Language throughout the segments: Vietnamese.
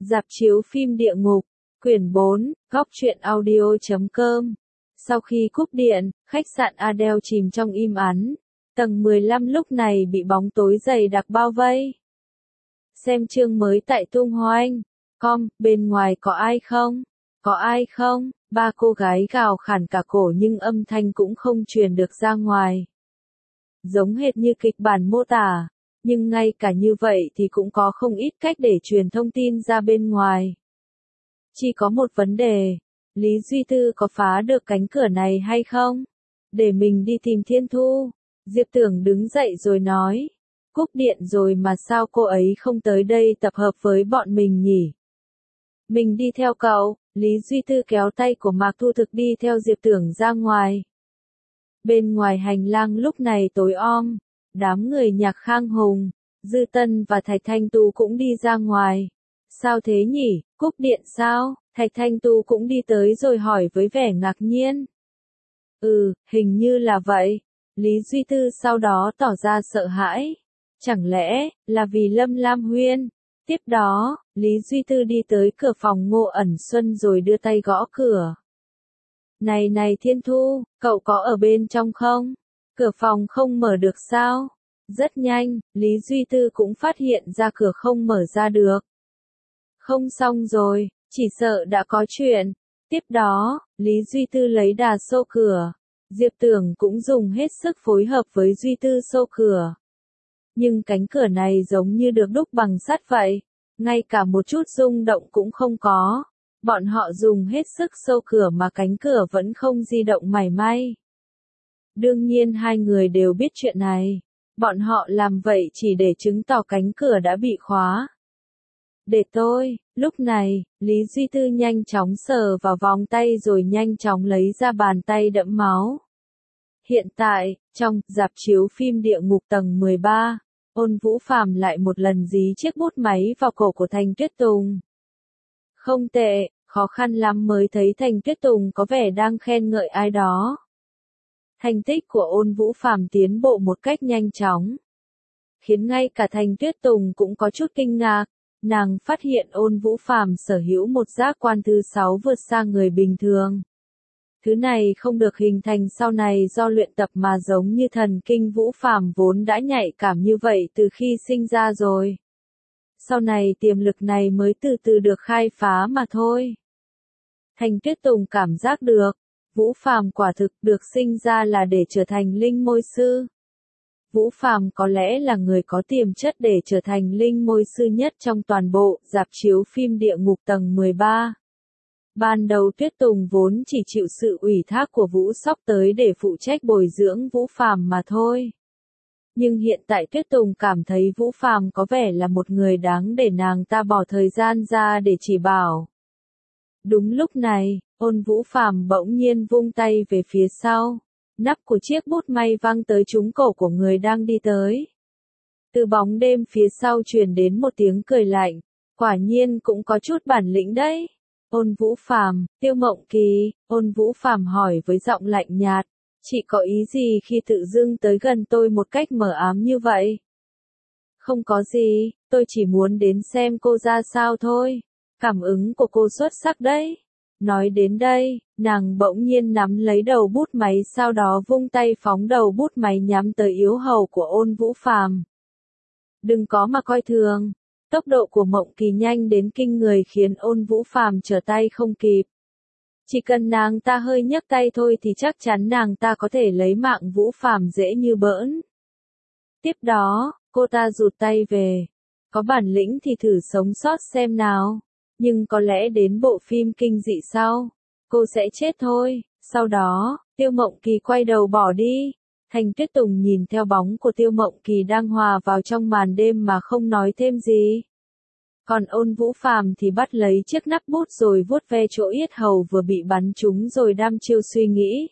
Rạp chiếu phim địa ngục, quyển 4, góc truyện audio.com. Sau khi cúp điện, khách sạn Adele chìm trong im ắng. Tầng 15 lúc này bị bóng tối dày đặc bao vây. Xem chương mới tại Tung Hoành. Bên ngoài có ai không? Có ai không? Ba cô gái gào khản cả cổ nhưng âm thanh cũng không truyền được ra ngoài. Giống hệt như kịch bản mô tả, nhưng ngay cả như vậy thì cũng có không ít cách để truyền thông tin ra bên ngoài. Chỉ có một vấn đề, Lý Duy Tư có phá được cánh cửa này hay không? Để mình đi tìm Thiên Thu. Diệp Tưởng đứng dậy rồi nói. Cúp điện rồi mà sao cô ấy không tới đây tập hợp với bọn mình nhỉ? Mình đi theo cậu. Lý Duy Tư kéo tay của Mạc Thu Thực đi theo Diệp Tưởng ra ngoài. Bên ngoài hành lang lúc này tối om, đám người Nhạc Khang Hùng, Dư Tân và Thạch Thanh Tu cũng đi ra ngoài. Sao thế nhỉ, cúp điện sao? Thạch Thanh Tu cũng đi tới rồi hỏi với vẻ ngạc nhiên. Hình như là vậy. Lý Duy Tư sau đó tỏ ra sợ hãi. Chẳng lẽ, là vì Lâm Lam Huyên? Tiếp đó, Lý Duy Tư đi tới cửa phòng Ngô Ẩn Xuân rồi đưa tay gõ cửa. Này Thiên Thu, cậu có ở bên trong không? Cửa phòng không mở được sao? Rất nhanh, Lý Duy Tư cũng phát hiện ra cửa không mở ra được. Không xong rồi, chỉ sợ đã có chuyện. Tiếp đó, Lý Duy Tư lấy đà xô cửa. Diệp Tưởng cũng dùng hết sức phối hợp với Duy Tư xô cửa. Nhưng cánh cửa này giống như được đúc bằng sắt vậy. Ngay cả một chút rung động cũng không có. Bọn họ dùng hết sức xô cửa mà cánh cửa vẫn không di động mảy may. Đương nhiên hai người đều biết chuyện này. Bọn họ làm vậy chỉ để chứng tỏ cánh cửa đã bị khóa. Để tôi, lúc này, Lý Duy Tư nhanh chóng sờ vào vòng tay rồi nhanh chóng lấy ra bàn tay đẫm máu. Hiện tại, trong rạp chiếu phim địa ngục tầng 13, Ôn Vũ Phàm lại một lần dí chiếc bút máy vào cổ của Thành Tuyết Tùng. Không tệ, khó khăn lắm mới thấy Thành Tuyết Tùng có vẻ đang khen ngợi ai đó. Thành tích của Ôn Vũ Phàm tiến bộ một cách nhanh chóng, khiến ngay cả Thành Tuyết Tùng cũng có chút kinh ngạc. Nàng phát hiện Ôn Vũ Phàm sở hữu một giác quan thứ 6 vượt xa người bình thường. Thứ này không được hình thành sau này do luyện tập mà giống như thần kinh Vũ Phàm vốn đã nhạy cảm như vậy từ khi sinh ra rồi. Sau này tiềm lực này mới từ từ được khai phá mà thôi. Thành Tuyết Tùng cảm giác được, Vũ Phàm quả thực được sinh ra là để trở thành linh môi sư. Vũ Phàm có lẽ là người có tiềm chất để trở thành linh môi sư nhất trong toàn bộ rạp chiếu phim địa ngục tầng 13. Ban đầu Tuyết Tùng vốn chỉ chịu sự ủy thác của Vũ Sóc tới để phụ trách bồi dưỡng Vũ Phàm mà thôi. Nhưng hiện tại Tuyết Tùng cảm thấy Vũ Phàm có vẻ là một người đáng để nàng ta bỏ thời gian ra để chỉ bảo. Đúng lúc này, Ôn Vũ Phàm bỗng nhiên vung tay về phía sau. Nắp của chiếc bút may văng tới trúng cổ của người đang đi tới. Từ bóng đêm phía sau truyền đến một tiếng cười lạnh. Quả nhiên cũng có chút bản lĩnh đấy. Ôn Vũ Phàm, Tiêu Mộng Kỳ, Ôn Vũ Phàm hỏi với giọng lạnh nhạt. Chị có ý gì khi tự dưng tới gần tôi một cách mờ ám như vậy? Không có gì, tôi chỉ muốn đến xem cô ra sao thôi. Cảm ứng của cô xuất sắc đấy. Nói đến đây, nàng bỗng nhiên nắm lấy đầu bút máy sau đó vung tay phóng đầu bút máy nhắm tới yếu hầu của Ôn Vũ Phàm. Đừng có mà coi thường. Tốc độ của Mộng Kỳ nhanh đến kinh người khiến Ôn Vũ Phàm trở tay không kịp. Chỉ cần nàng ta hơi nhấc tay thôi thì chắc chắn nàng ta có thể lấy mạng Vũ Phàm dễ như bỡn. Tiếp đó, cô ta rụt tay về. Có bản lĩnh thì thử sống sót xem nào. Nhưng có lẽ đến bộ phim kinh dị sau, cô sẽ chết thôi. Sau đó, Tiêu Mộng Kỳ quay đầu bỏ đi. Thành Tuyết Tùng nhìn theo bóng của Tiêu Mộng Kỳ đang hòa vào trong màn đêm mà không nói thêm gì. Còn Ôn Vũ Phàm thì bắt lấy chiếc nắp bút rồi vuốt ve chỗ yết hầu vừa bị bắn trúng rồi đăm chiêu suy nghĩ.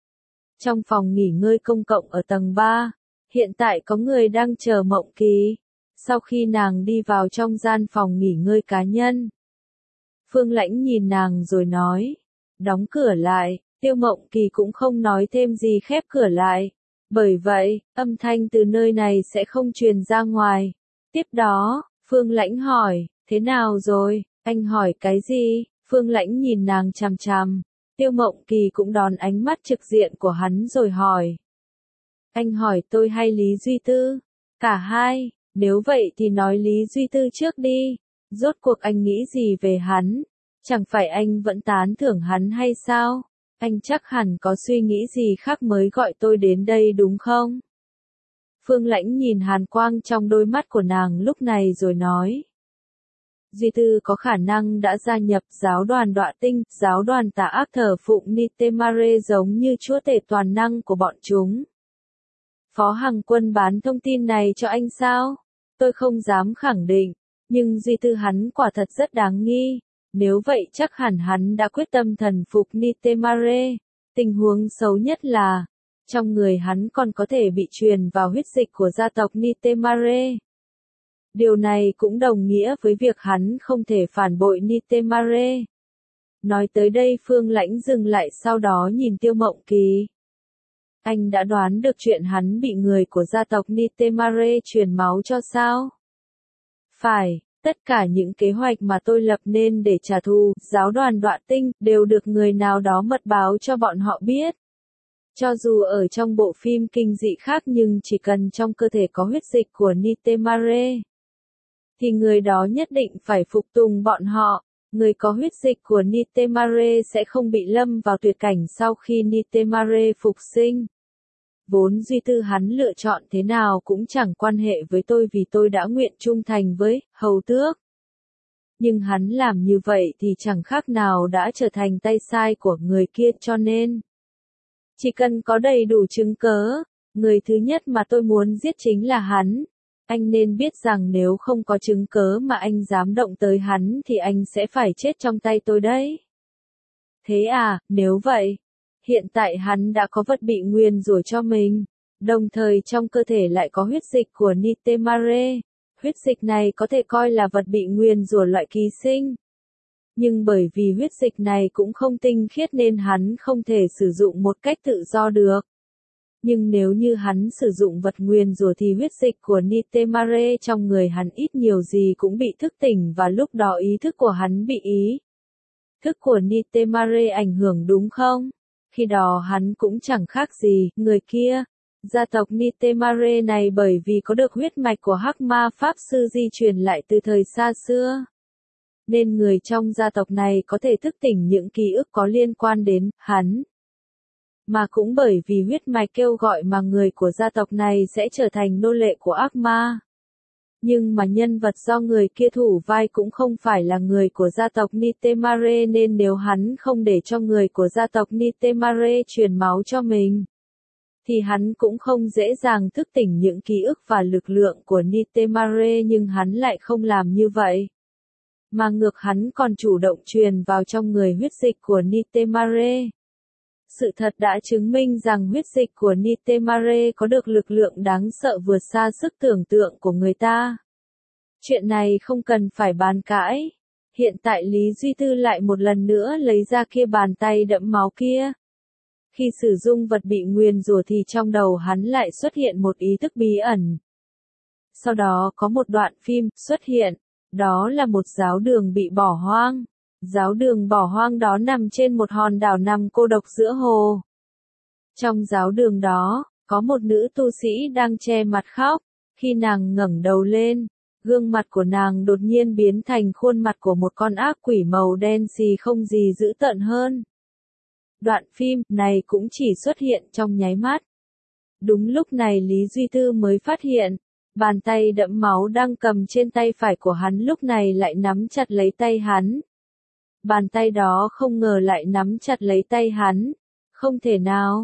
Trong phòng nghỉ ngơi công cộng ở tầng 3, hiện tại có người đang chờ Mộng Kỳ. Sau khi nàng đi vào trong gian phòng nghỉ ngơi cá nhân, Phương Lãnh nhìn nàng rồi nói, đóng cửa lại. Tiêu Mộng Kỳ cũng không nói thêm gì khép cửa lại. Bởi vậy, âm thanh từ nơi này sẽ không truyền ra ngoài. Tiếp đó, Phương Lãnh hỏi, thế nào rồi? Anh hỏi cái gì? Phương Lãnh nhìn nàng chằm chằm. Tiêu Mộng Kỳ cũng đón ánh mắt trực diện của hắn rồi hỏi. Anh hỏi tôi hay Lý Duy Tư? Cả hai, nếu vậy thì nói Lý Duy Tư trước đi. Rốt cuộc anh nghĩ gì về hắn? Chẳng phải anh vẫn tán thưởng hắn hay sao? Anh chắc hẳn có suy nghĩ gì khác mới gọi tôi đến đây đúng không? Phương Lãnh nhìn hàn quang trong đôi mắt của nàng lúc này rồi nói. Duy Tư có khả năng đã gia nhập giáo đoàn Đọa Tinh, giáo đoàn tà ác thờ phụng Nitemare giống như chúa tể toàn năng của bọn chúng. Phó Hằng Quân bán thông tin này cho anh sao? Tôi không dám khẳng định, nhưng Duy Tư hắn quả thật rất đáng nghi. Nếu vậy chắc hẳn hắn đã quyết tâm thần phục Nitemare. Tình huống xấu nhất là, trong người hắn còn có thể bị truyền vào huyết dịch của gia tộc Nitemare. Điều này cũng đồng nghĩa với việc hắn không thể phản bội Nitemare. Nói tới đây Phương Lãnh dừng lại sau đó nhìn Tiêu Mộng Kỳ. Anh đã đoán được chuyện hắn bị người của gia tộc Nitemare truyền máu cho sao? Phải, tất cả những kế hoạch mà tôi lập nên để trả thù, giáo đoàn Đọa Tinh, đều được người nào đó mật báo cho bọn họ biết. Cho dù ở trong bộ phim kinh dị khác nhưng chỉ cần trong cơ thể có huyết dịch của Nitemare, thì người đó nhất định phải phục tùng bọn họ. Người có huyết dịch của Nitemare sẽ không bị lâm vào tuyệt cảnh sau khi Nitemare phục sinh. Vốn Duy Tư hắn lựa chọn thế nào cũng chẳng quan hệ với tôi vì tôi đã nguyện trung thành với Hầu Tước. Nhưng hắn làm như vậy thì chẳng khác nào đã trở thành tay sai của người kia cho nên. Chỉ cần có đầy đủ chứng cớ, người thứ nhất mà tôi muốn giết chính là hắn. Anh nên biết rằng nếu không có chứng cớ mà anh dám động tới hắn thì anh sẽ phải chết trong tay tôi đấy. Thế à, nếu vậy, hiện tại hắn đã có vật bị nguyền rủa cho mình, đồng thời trong cơ thể lại có huyết dịch của Nitemare. Huyết dịch này có thể coi là vật bị nguyền rủa loại ký sinh. Nhưng bởi vì huyết dịch này cũng không tinh khiết nên hắn không thể sử dụng một cách tự do được. Nhưng nếu như hắn sử dụng vật nguyền rủa thì huyết dịch của Nitemare trong người hắn ít nhiều gì cũng bị thức tỉnh và lúc đó ý thức của hắn bị ý thức của Nitemare ảnh hưởng đúng không? Khi đó hắn cũng chẳng khác gì người kia. Gia tộc Nitemare này bởi vì có được huyết mạch của Hắc Ma Pháp Sư di truyền lại từ thời xa xưa, nên người trong gia tộc này có thể thức tỉnh những ký ức có liên quan đến hắn. Mà cũng bởi vì huyết mạch kêu gọi mà người của gia tộc này sẽ trở thành nô lệ của ác ma. Nhưng mà nhân vật do người kia thủ vai cũng không phải là người của gia tộc Nitemare nên nếu hắn không để cho người của gia tộc Nitemare truyền máu cho mình, thì hắn cũng không dễ dàng thức tỉnh những ký ức và lực lượng của Nitemare nhưng hắn lại không làm như vậy. Mà ngược hắn còn chủ động truyền vào trong người huyết dịch của Nitemare. Sự thật đã chứng minh rằng huyết dịch của Nitemare có được lực lượng đáng sợ vượt xa sức tưởng tượng của người ta. Chuyện này không cần phải bàn cãi. Hiện tại Lý Duy Tư lại một lần nữa lấy ra kia bàn tay đẫm máu kia. Khi sử dụng vật bị nguyền rủa thì trong đầu hắn lại xuất hiện một ý thức bí ẩn. Sau đó có một đoạn phim xuất hiện, đó là một giáo đường bị bỏ hoang. Giáo đường bỏ hoang đó nằm trên một hòn đảo nằm cô độc giữa hồ. Trong giáo đường đó, có một nữ tu sĩ đang che mặt khóc. Khi nàng ngẩng đầu lên, gương mặt của nàng đột nhiên biến thành khuôn mặt của một con ác quỷ màu đen xì không gì dữ tợn hơn. Đoạn phim này cũng chỉ xuất hiện trong nháy mắt. Đúng lúc này Lý Duy Tư mới phát hiện, bàn tay đẫm máu đang cầm trên tay phải của hắn lúc này lại nắm chặt lấy tay hắn. Bàn tay đó không ngờ lại nắm chặt lấy tay hắn. Không thể nào,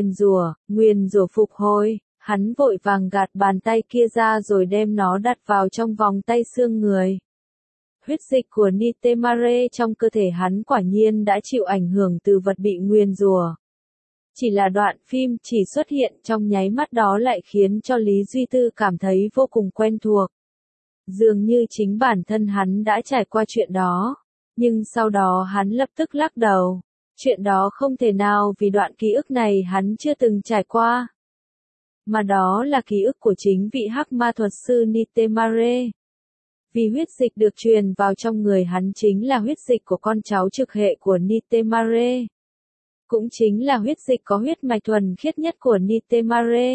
nguyền rủa phục hồi. Hắn vội vàng gạt bàn tay kia ra rồi đem nó đặt vào trong vòng tay xương người. Huyết dịch của Nitemare trong cơ thể hắn quả nhiên đã chịu ảnh hưởng từ vật bị nguyền rủa. Chỉ là đoạn phim chỉ xuất hiện trong nháy mắt đó lại khiến cho Lý Duy Tư cảm thấy vô cùng quen thuộc. Dường như chính bản thân hắn đã trải qua chuyện đó. Nhưng sau đó hắn lập tức lắc đầu. Chuyện đó không thể nào vì đoạn ký ức này hắn chưa từng trải qua. Mà đó là ký ức của chính vị Hắc Ma thuật sư Nitemare. Vì huyết dịch được truyền vào trong người hắn chính là huyết dịch của con cháu trực hệ của Nitemare. Cũng chính là huyết dịch có huyết mạch thuần khiết nhất của Nitemare.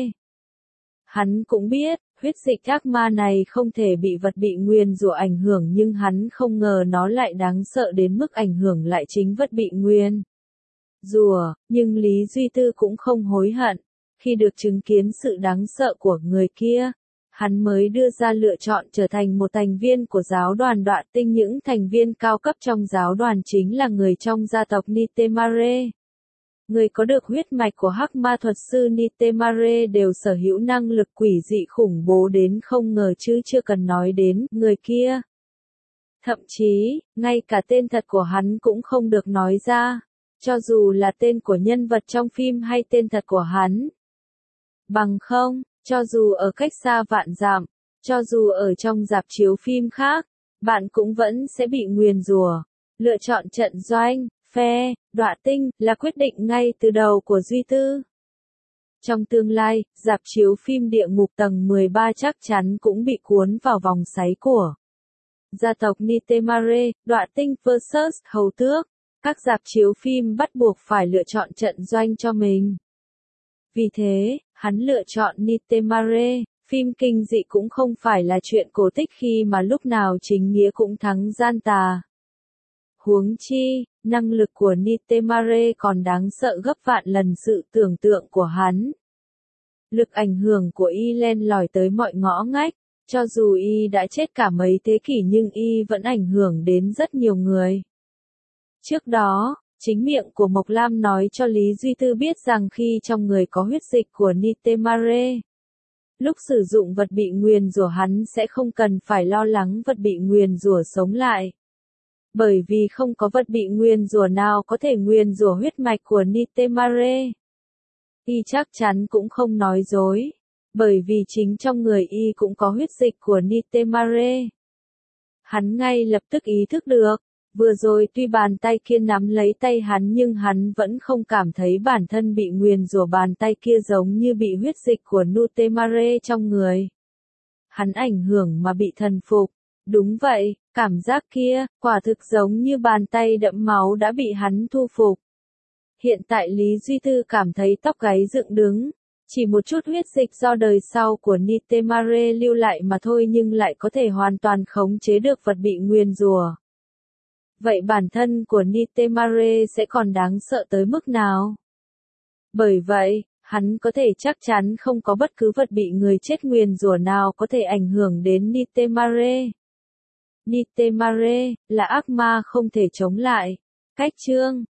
Hắn cũng biết, huyết dịch ác ma này không thể bị vật bị nguyền rủa ảnh hưởng, nhưng hắn không ngờ nó lại đáng sợ đến mức ảnh hưởng lại chính vật bị nguyền rủa, nhưng Lý Duy Tư cũng không hối hận. Khi được chứng kiến sự đáng sợ của người kia, hắn mới đưa ra lựa chọn trở thành một thành viên của giáo đoàn Đoạ Tinh. Những thành viên cao cấp trong giáo đoàn chính là người trong gia tộc Nitemare. Người có được huyết mạch của hắc ma thuật sư Nitemare đều sở hữu năng lực quỷ dị khủng bố đến không ngờ, chứ chưa cần nói đến người kia. Thậm chí, ngay cả tên thật của hắn cũng không được nói ra, cho dù là tên của nhân vật trong phim hay tên thật của hắn. Bằng không, cho dù ở cách xa vạn dặm, cho dù ở trong rạp chiếu phim khác, bạn cũng vẫn sẽ bị nguyền rủa. Lựa chọn trận doanh, phe, Đoạ Tinh là quyết định ngay từ đầu của Duy Tư. Trong tương lai, rạp chiếu phim Địa Ngục tầng 13 chắc chắn cũng bị cuốn vào vòng xoáy của gia tộc Nitemare. Đoạ Tinh vs Hầu Tước. Các rạp chiếu phim bắt buộc phải lựa chọn trận doanh cho mình. Vì thế, hắn lựa chọn Nitemare. Phim kinh dị cũng không phải là chuyện cổ tích khi mà lúc nào chính nghĩa cũng thắng gian tà. Huống chi, năng lực của Nitemare còn đáng sợ gấp vạn lần sự tưởng tượng của hắn. Lực ảnh hưởng của y len lỏi tới mọi ngõ ngách, cho dù y đã chết cả mấy thế kỷ nhưng y vẫn ảnh hưởng đến rất nhiều người. Trước đó, chính miệng của Mộc Lam nói cho Lý Duy Tư biết rằng khi trong người có huyết dịch của Nitemare, lúc sử dụng vật bị nguyền rủa hắn sẽ không cần phải lo lắng vật bị nguyền rủa sống lại. Bởi vì không có vật bị nguyền rủa nào có thể nguyền rủa huyết mạch của Nitemare. Y chắc chắn cũng không nói dối, bởi vì chính trong người y cũng có huyết dịch của Nitemare. Hắn ngay lập tức ý thức được, vừa rồi tuy bàn tay kia nắm lấy tay hắn nhưng hắn vẫn không cảm thấy bản thân bị nguyền rủa, bàn tay kia giống như bị huyết dịch của Nitemare trong người. Hắn ảnh hưởng mà bị thần phục. Đúng vậy, cảm giác kia, quả thực giống như bàn tay đẫm máu đã bị hắn thu phục. Hiện tại Lý Duy Tư cảm thấy tóc gáy dựng đứng. Chỉ một chút huyết dịch do đời sau của Nitemare lưu lại mà thôi nhưng lại có thể hoàn toàn khống chế được vật bị nguyền rủa. Vậy bản thân của Nitemare sẽ còn đáng sợ tới mức nào? Bởi vậy, hắn có thể chắc chắn không có bất cứ vật bị người chết nguyền rủa nào có thể ảnh hưởng đến Nitemare. Nitemare là ác ma không thể chống lại. Cách chương